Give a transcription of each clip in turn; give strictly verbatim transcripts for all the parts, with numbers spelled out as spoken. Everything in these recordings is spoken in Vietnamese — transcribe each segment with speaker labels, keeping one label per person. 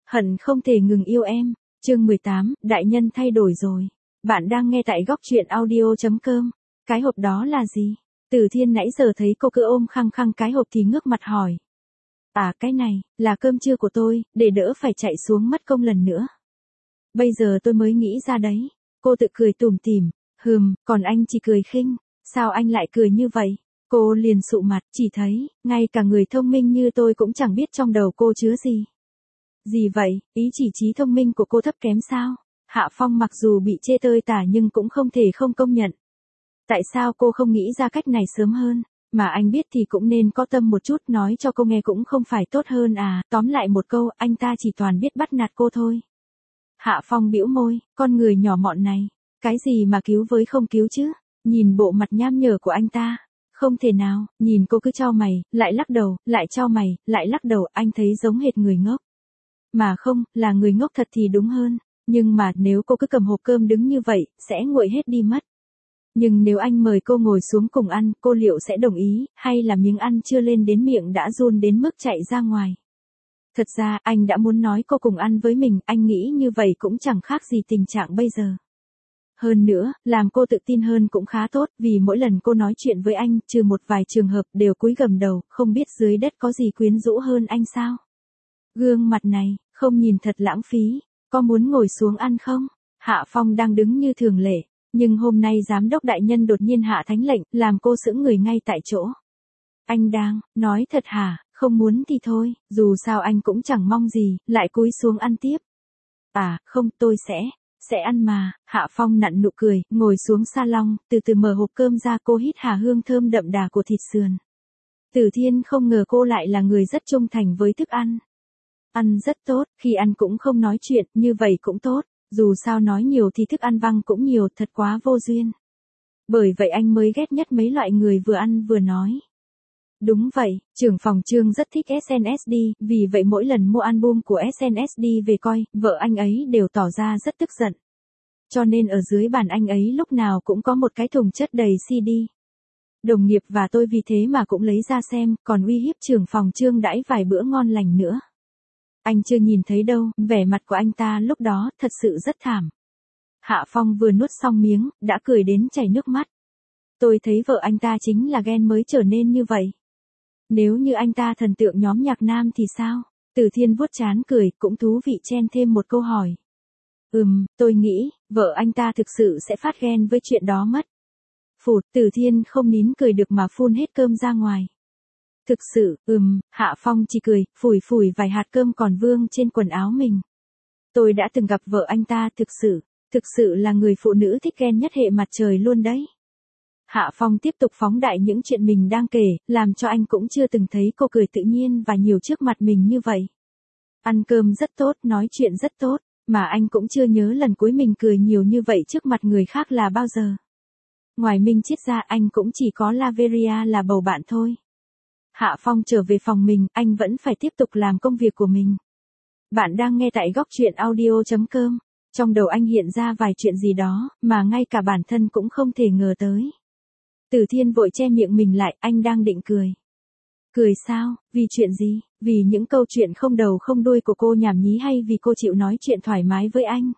Speaker 1: Hận không thể ngừng yêu em. Chương mười tám, đại nhân thay đổi rồi. Bạn đang nghe tại góc truyện audio chấm com. Cái hộp đó là gì? Từ Thiên nãy giờ thấy cô cứ ôm khăng khăng cái hộp thì ngước mặt hỏi. À, cái này, là cơm trưa của tôi, để đỡ phải chạy xuống mất công lần nữa. Bây giờ tôi mới nghĩ ra đấy. Cô tự cười tủm tỉm. Hừm, còn anh chỉ cười khinh. Sao anh lại cười như vậy? Cô liền sụ mặt, chỉ thấy, ngay cả người thông minh như tôi cũng chẳng biết trong đầu cô chứa gì. Gì vậy, ý chỉ trí thông minh của cô thấp kém sao? Hạ Phong mặc dù bị chê tơi tả nhưng cũng không thể không công nhận. Tại sao cô không nghĩ ra cách này sớm hơn? Mà anh biết thì cũng nên có tâm một chút, nói cho cô nghe cũng không phải tốt hơn à? Tóm lại một câu, anh ta chỉ toàn biết bắt nạt cô thôi. Hạ Phong bĩu môi, con người nhỏ mọn này. Cái gì mà cứu với không cứu chứ? Nhìn bộ mặt nham nhở của anh ta. Không thể nào, nhìn cô cứ chau mày, lại lắc đầu, lại chau mày, lại lắc đầu, anh thấy giống hệt người ngốc. Mà không, là người ngốc thật thì đúng hơn. Nhưng mà nếu cô cứ cầm hộp cơm đứng như vậy, sẽ nguội hết đi mất. Nhưng nếu anh mời cô ngồi xuống cùng ăn, cô liệu sẽ đồng ý, hay là miếng ăn chưa lên đến miệng đã run đến mức chạy ra ngoài? Thật ra, anh đã muốn nói cô cùng ăn với mình, anh nghĩ như vậy cũng chẳng khác gì tình trạng bây giờ. Hơn nữa, làm cô tự tin hơn cũng khá tốt, vì mỗi lần cô nói chuyện với anh, trừ một vài trường hợp đều cúi gằm đầu, không biết dưới đất có gì quyến rũ hơn anh sao? Gương mặt này, không nhìn thật lãng phí, có muốn ngồi xuống ăn không? Hạ Phong đang đứng như thường lệ, nhưng hôm nay giám đốc đại nhân đột nhiên hạ thánh lệnh, làm cô sững người ngay tại chỗ. Anh đang, nói thật hả, không muốn thì thôi, dù sao anh cũng chẳng mong gì, lại cúi xuống ăn tiếp. À, không, tôi sẽ, sẽ ăn mà. Hạ Phong nặn nụ cười, ngồi xuống salon, từ từ mở hộp cơm ra, cô hít hà hương thơm đậm đà của thịt sườn. Từ Thiên không ngờ cô lại là người rất trung thành với thức ăn. Ăn rất tốt, khi ăn cũng không nói chuyện, như vậy cũng tốt, dù sao nói nhiều thì thức ăn văng cũng nhiều, thật quá vô duyên. Bởi vậy anh mới ghét nhất mấy loại người vừa ăn vừa nói. Đúng vậy, trưởng phòng Trương rất thích ét en ét đê, vì vậy mỗi lần mua album của ét en ét đê về coi, vợ anh ấy đều tỏ ra rất tức giận. Cho nên ở dưới bàn anh ấy lúc nào cũng có một cái thùng chất đầy xê đê. Đồng nghiệp và tôi vì thế mà cũng lấy ra xem, còn uy hiếp trưởng phòng Trương đãi vài bữa ngon lành nữa. Anh chưa nhìn thấy đâu, vẻ mặt của anh ta lúc đó thật sự rất thảm. Hạ Phong vừa nuốt xong miếng, đã cười đến chảy nước mắt. Tôi thấy vợ anh ta chính là ghen mới trở nên như vậy. Nếu như anh ta thần tượng nhóm nhạc nam thì sao? Từ Thiên vuốt trán cười, cũng thú vị chen thêm một câu hỏi. Ừm, tôi nghĩ, vợ anh ta thực sự sẽ phát ghen với chuyện đó mất. Phụt, Từ Thiên không nín cười được mà phun hết cơm ra ngoài. Thực sự, ừm, Hạ Phong chỉ cười, phủi phủi vài hạt cơm còn vương trên quần áo mình. Tôi đã từng gặp vợ anh ta, thực sự, thực sự là người phụ nữ thích ghen nhất hệ mặt trời luôn đấy. Hạ Phong tiếp tục phóng đại những chuyện mình đang kể, làm cho anh cũng chưa từng thấy cô cười tự nhiên và nhiều trước mặt mình như vậy. Ăn cơm rất tốt, nói chuyện rất tốt, mà anh cũng chưa nhớ lần cuối mình cười nhiều như vậy trước mặt người khác là bao giờ. Ngoài Minh Chiết ra anh cũng chỉ có Laveria là bầu bạn thôi. Hạ Phong trở về phòng mình, anh vẫn phải tiếp tục làm công việc của mình. Bạn đang nghe tại góc truyện audio chấm com. Trong đầu anh hiện ra vài chuyện gì đó, mà ngay cả bản thân cũng không thể ngờ tới. Từ Thiên vội che miệng mình lại, anh đang định cười. Cười sao, vì chuyện gì, vì những câu chuyện không đầu không đuôi của cô nhảm nhí hay vì cô chịu nói chuyện thoải mái với anh?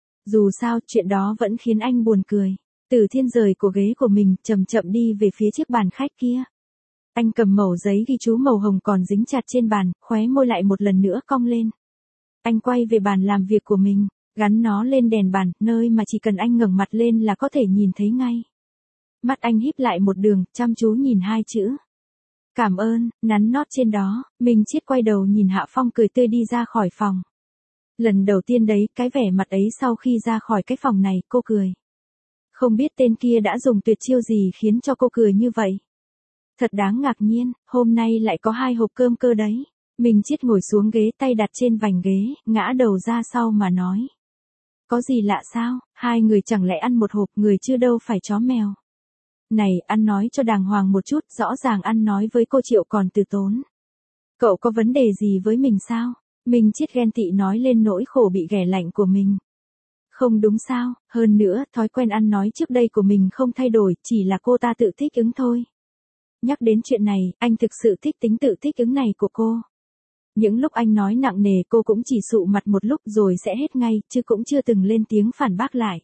Speaker 1: Dù sao, chuyện đó vẫn khiến anh buồn cười. Từ Thiên rời của ghế của mình, chậm chậm đi về phía chiếc bàn khách kia. Anh cầm mẩu giấy ghi chú màu hồng còn dính chặt trên bàn, khóe môi lại một lần nữa cong lên. Anh quay về bàn làm việc của mình, gắn nó lên đèn bàn, nơi mà chỉ cần anh ngẩng mặt lên là có thể nhìn thấy ngay. Mắt anh híp lại một đường, chăm chú nhìn hai chữ. Cảm ơn, nắn nót trên đó, Minh Chiết quay đầu nhìn Hạ Phong cười tươi đi ra khỏi phòng. Lần đầu tiên đấy, cái vẻ mặt ấy sau khi ra khỏi cái phòng này, cô cười. Không biết tên kia đã dùng tuyệt chiêu gì khiến cho cô cười như vậy. Thật đáng ngạc nhiên, hôm nay lại có hai hộp cơm cơ đấy. Minh Chiết ngồi xuống ghế, tay đặt trên vành ghế, ngã đầu ra sau mà nói. Có gì lạ sao, hai người chẳng lẽ ăn một hộp, người chưa đâu phải chó mèo. Này, ăn nói cho đàng hoàng một chút, rõ ràng ăn nói với cô Triệu còn từ tốn. Cậu có vấn đề gì với mình sao? Minh Chiết ghen tị nói lên nỗi khổ bị ghẻ lạnh của mình. Không đúng sao, hơn nữa, thói quen ăn nói trước đây của mình không thay đổi, chỉ là cô ta tự thích ứng thôi. Nhắc đến chuyện này, anh thực sự thích tính tự thích ứng này của cô. Những lúc anh nói nặng nề cô cũng chỉ sụ mặt một lúc rồi sẽ hết ngay, chứ cũng chưa từng lên tiếng phản bác lại.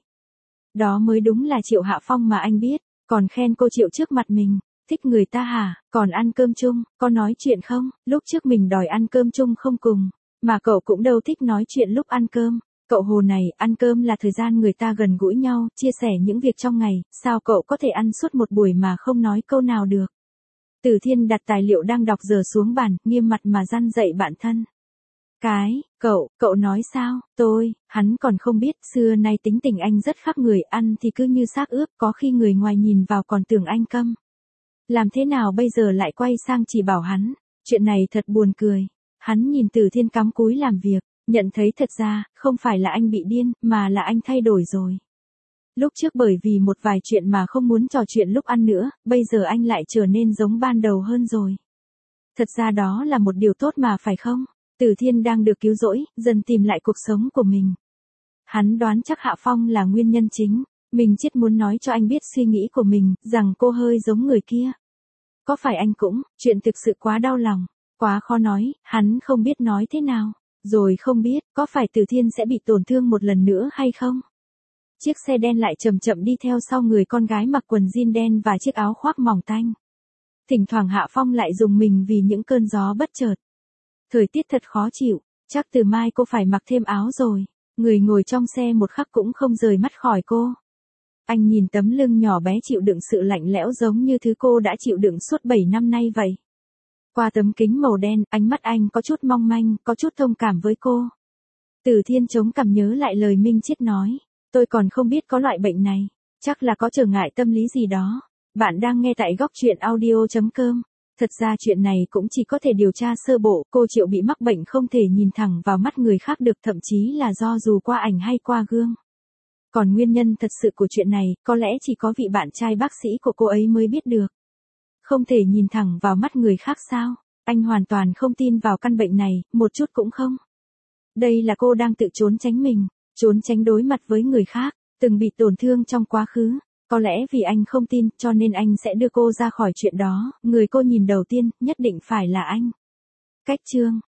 Speaker 1: Đó mới đúng là Triệu Hạ Phong mà anh biết, còn khen cô Triệu trước mặt mình. Thích người ta hả, còn ăn cơm chung, có nói chuyện không? Lúc trước mình đòi ăn cơm chung không cùng, mà cậu cũng đâu thích nói chuyện lúc ăn cơm. Cậu hồ này, ăn cơm là thời gian người ta gần gũi nhau, chia sẻ những việc trong ngày, sao cậu có thể ăn suốt một buổi mà không nói câu nào được? Từ Thiên đặt tài liệu đang đọc dở xuống bàn, nghiêm mặt mà răn dạy bạn thân. Cái, cậu, cậu nói sao? Tôi, hắn còn không biết, xưa nay tính tình anh rất khác người, ăn thì cứ như xác ướp, có khi người ngoài nhìn vào còn tưởng anh câm. Làm thế nào bây giờ lại quay sang chỉ bảo hắn? Chuyện này thật buồn cười. Hắn nhìn Từ Thiên cắm cúi làm việc, nhận thấy thật ra, không phải là anh bị điên, mà là anh thay đổi rồi. Lúc trước bởi vì một vài chuyện mà không muốn trò chuyện lúc ăn nữa, bây giờ anh lại trở nên giống ban đầu hơn rồi. Thật ra đó là một điều tốt mà phải không? Từ Thiên đang được cứu rỗi, dần tìm lại cuộc sống của mình. Hắn đoán chắc Hạ Phong là nguyên nhân chính. Mình chết muốn nói cho anh biết suy nghĩ của mình, rằng cô hơi giống người kia. Có phải anh cũng, chuyện thực sự quá đau lòng, quá khó nói, hắn không biết nói thế nào. Rồi không biết, có phải Từ Thiên sẽ bị tổn thương một lần nữa hay không? Chiếc xe đen lại chậm chậm đi theo sau người con gái mặc quần jean đen và chiếc áo khoác mỏng tanh. Thỉnh thoảng Hạ Phong lại dùng mình vì những cơn gió bất chợt. Thời tiết thật khó chịu, chắc từ mai cô phải mặc thêm áo rồi. Người ngồi trong xe một khắc cũng không rời mắt khỏi cô. Anh nhìn tấm lưng nhỏ bé chịu đựng sự lạnh lẽo giống như thứ cô đã chịu đựng suốt bảy năm nay vậy. Qua tấm kính màu đen, ánh mắt anh có chút mong manh, có chút thông cảm với cô. Từ Thiên chống cằm nhớ lại lời Minh Chiết nói. Tôi còn không biết có loại bệnh này, chắc là có trở ngại tâm lý gì đó. Bạn đang nghe tại góc truyện audio chấm com. Thật ra chuyện này cũng chỉ có thể điều tra sơ bộ, cô Triệu bị mắc bệnh không thể nhìn thẳng vào mắt người khác được, thậm chí là do dù qua ảnh hay qua gương. Còn nguyên nhân thật sự của chuyện này, có lẽ chỉ có vị bạn trai bác sĩ của cô ấy mới biết được. Không thể nhìn thẳng vào mắt người khác sao? Anh hoàn toàn không tin vào căn bệnh này, một chút cũng không. Đây là cô đang tự trốn tránh mình, trốn tránh đối mặt với người khác, từng bị tổn thương trong quá khứ. Có lẽ vì anh không tin, cho nên anh sẽ đưa cô ra khỏi chuyện đó, người cô nhìn đầu tiên, nhất định phải là anh. Cách chương